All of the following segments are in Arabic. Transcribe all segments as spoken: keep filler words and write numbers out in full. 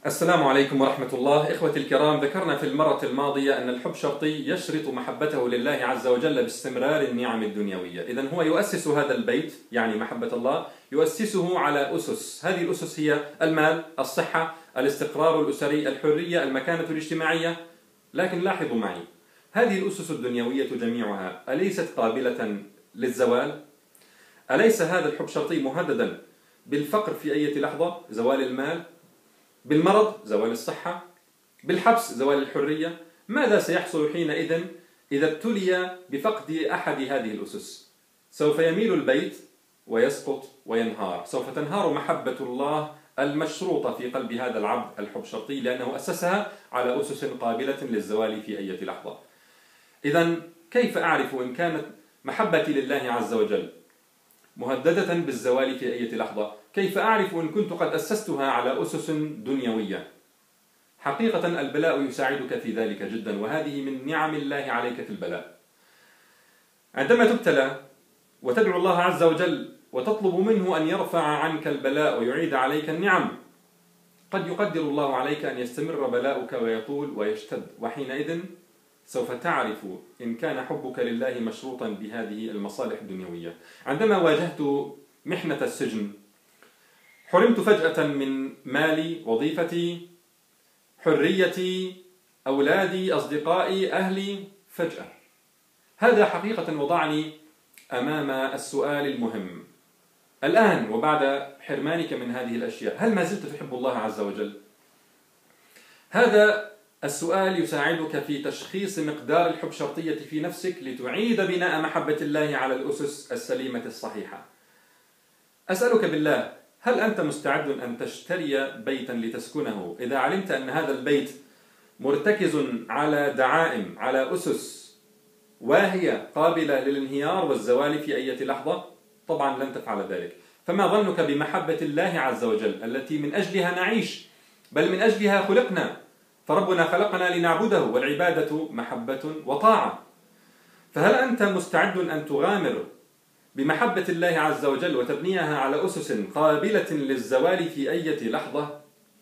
السلام عليكم ورحمة الله. إخوتي الكرام، ذكرنا في المرة الماضية أن الحب شرطي يشرط محبته لله عز وجل باستمرار النعم الدنيوية. إذن هو يؤسس هذا البيت، يعني محبة الله، يؤسسه على أسس. هذه الأسس هي المال، الصحة، الاستقرار الأسري، الحرية، المكانة الاجتماعية. لكن لاحظوا معي، هذه الأسس الدنيوية جميعها أليست قابلة للزوال؟ أليس هذا الحب شرطي مهددا بالفقر في أي لحظة، زوال المال، بالمرض، زوال الصحة، بالحبس، زوال الحرية؟ ماذا سيحصل حينئذ إذا ابتلي بفقد أحد هذه الأسس؟ سوف يميل البيت ويسقط وينهار، سوف تنهار محبة الله المشروطة في قلب هذا العبد الحب شرطي، لأنه أسسها على أسس قابلة للزوال في أي لحظة. إذن كيف أعرف إن كانت محبتي لله عز وجل مهددة بالزوال في أي لحظة؟ كيف أعرف إن كنت قد أسستها على أسس دنيوية؟ حقيقة البلاء يساعدك في ذلك جدا، وهذه من نعم الله عليك في البلاء. عندما تبتلى وتدعو الله عز وجل وتطلب منه أن يرفع عنك البلاء ويعيد عليك النعم، قد يقدر الله عليك أن يستمر بلاؤك ويطول ويشتد، وحينئذ سوف تعرف إن كان حبك لله مشروطا بهذه المصالح الدنيوية. عندما واجهت محنة السجن، حرمت فجأة من مالي، وظيفتي، حريتي، أولادي، أصدقائي، أهلي، فجأة. هذا حقيقة وضعني أمام السؤال المهم: الآن وبعد حرمانك من هذه الأشياء، هل ما زلت تحب الله عز وجل؟ هذا السؤال يساعدك في تشخيص مقدار الحب شرطية في نفسك لتعيد بناء محبة الله على الأسس السليمة الصحيحة. أسألك بالله، هل أنت مستعد أن تشتري بيتا لتسكنه إذا علمت أن هذا البيت مرتكز على دعائم، على أسس واهية قابلة للانهيار والزوال في أي لحظة؟ طبعا لن تفعل ذلك. فما ظنك بمحبة الله عز وجل التي من أجلها نعيش، بل من أجلها خلقنا؟ فربنا خلقنا لنعبده، والعبادة محبة وطاعة. فهل أنت مستعد أن تغامر بمحبة الله عز وجل وتبنيها على أسس قابلة للزوال في أي لحظة؟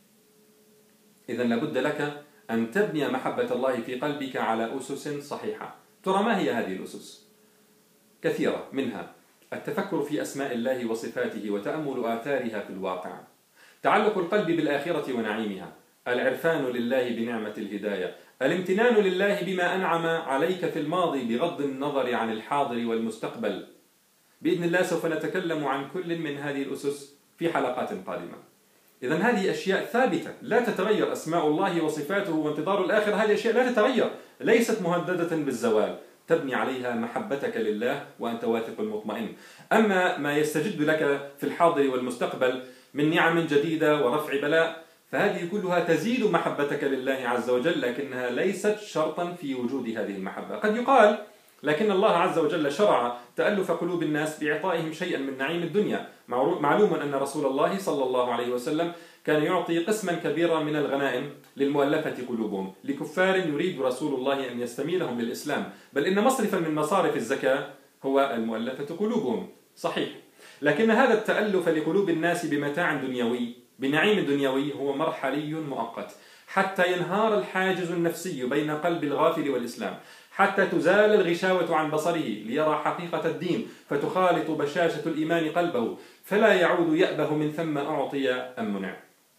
إذن لابد لك أن تبني محبة الله في قلبك على أسس صحيحة. ترى ما هي هذه الأسس؟ كثيرة، منها التفكر في أسماء الله وصفاته وتأمل آثارها في الواقع، تعلق القلب بالآخرة ونعيمها، العرفان لله بنعمة الهداية، الامتنان لله بما أنعم عليك في الماضي بغض النظر عن الحاضر والمستقبل. بإذن الله سوف نتكلم عن كل من هذه الأسس في حلقات قادمة. إذن هذه أشياء ثابتة لا تتغير، أسماء الله وصفاته وانتظار الآخر، هذه أشياء لا تتغير، ليست مهددة بالزوال. تبني عليها محبتك لله وأنت واثق مطمئن. أما ما يستجد لك في الحاضر والمستقبل من نعم جديدة ورفع بلاء، فهذه كلها تزيد محبتك لله عز وجل، لكنها ليست شرطا في وجود هذه المحبة. قد يقال لكن الله عز وجل شرع تألف قلوب الناس بإعطائهم شيئا من نعيم الدنيا. معلوم أن رسول الله صلى الله عليه وسلم كان يعطي قسما كبيرا من الغنائم للمؤلفة قلوبهم، لكفار يريد رسول الله أن يستميلهم للإسلام، بل إن مصرفا من مصارف الزكاة هو المؤلفة قلوبهم. صحيح، لكن هذا التألف لقلوب الناس بمتاع دنيوي، بنعيم دنيوي، هو مرحلي مؤقت، حتى ينهار الحاجز النفسي بين قلب الغافل والإسلام، حتى تزال الغشاوة عن بصره ليرى حقيقة الدين، فتخالط بشاشة الإيمان قلبه، فلا يعود يأبه من ثم أعطي أم منع.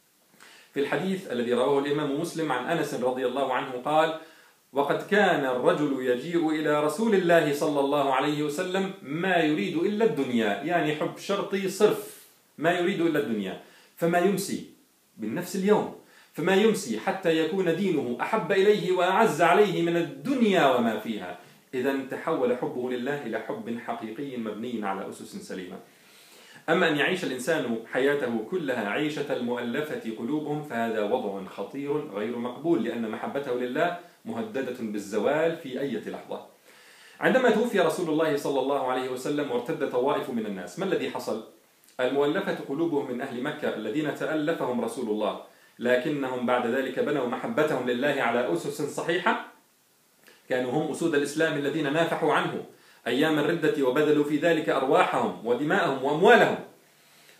في الحديث الذي رواه الإمام مسلم عن أنس رضي الله عنه قال: وقد كان الرجل يجيء إلى رسول الله صلى الله عليه وسلم ما يريد إلا الدنيا، يعني حب شرطي صرف، ما يريد إلا الدنيا، فما يمسي بالنفس اليوم، فما يمسي حتى يكون دينه أحب إليه وأعز عليه من الدنيا وما فيها. إذن تحول حبه لله إلى حب حقيقي مبني على أسس سليمة. أما أن يعيش الإنسان حياته كلها عيشة المؤلفة قلوبهم، فهذا وضع خطير غير مقبول، لأن محبته لله مهددة بالزوال في أي لحظة. عندما توفي رسول الله صلى الله عليه وسلم وارتد طوائف من الناس، ما الذي حصل؟ المؤلفة قلوبهم من أهل مكة الذين تألفهم رسول الله، لكنهم بعد ذلك بنوا محبتهم لله على أسس صحيحة. كانوا هم أسود الإسلام الذين نافحوا عنه أيام الردة وبذلوا في ذلك أرواحهم ودماءهم وأموالهم.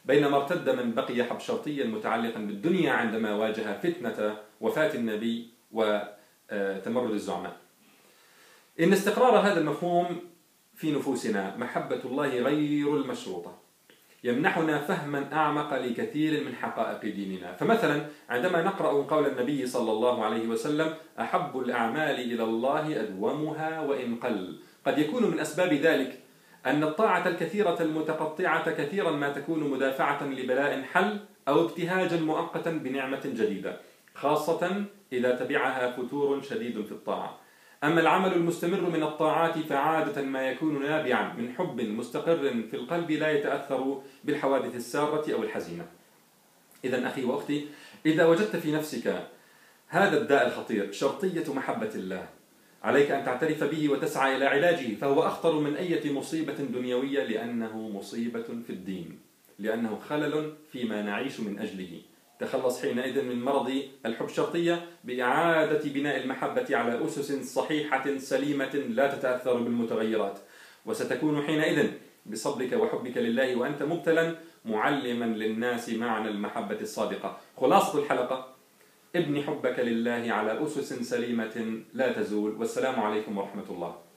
بينما ارتد من بقي حبشرطيا متعلقا بالدنيا عندما واجه فتنة وفاة النبي وتمرد الزعماء. إن استقرار هذا المفهوم في نفوسنا، محبة الله غير المشروطة، يمنحنا فهما أعمق لكثير من حقائق ديننا. فمثلا عندما نقرأ قول النبي صلى الله عليه وسلم: أحب الأعمال إلى الله أدومها وإن قل، قد يكون من أسباب ذلك أن الطاعة الكثيرة المتقطعة كثيرا ما تكون مدافعة لبلاء حل أو ابتهاجا مؤقتا بنعمة جديدة، خاصة إذا تبعها فتور شديد في الطاعة. أما العمل المستمر من الطاعات فعادة ما يكون نابعا من حب مستقر في القلب لا يتأثر بالحوادث السارة أو الحزينة. إذن أخي وأختي، إذا وجدت في نفسك هذا الداء الخطير، شرطية محبة الله، عليك أن تعترف به وتسعى إلى علاجه، فهو أخطر من أي مصيبة دنيوية، لأنه مصيبة في الدين، لأنه خلل فيما نعيش من أجله. تخلص حينئذ من مرض الحب الشرطية بإعادة بناء المحبة على أسس صحيحة سليمة لا تتأثر بالمتغيرات، وستكون حينئذ بصبرك وحبك لله وأنت مبتلا معلما للناس معنى المحبة الصادقة. خلاصة الحلقة: ابني حبك لله على أسس سليمة لا تزول. والسلام عليكم ورحمة الله.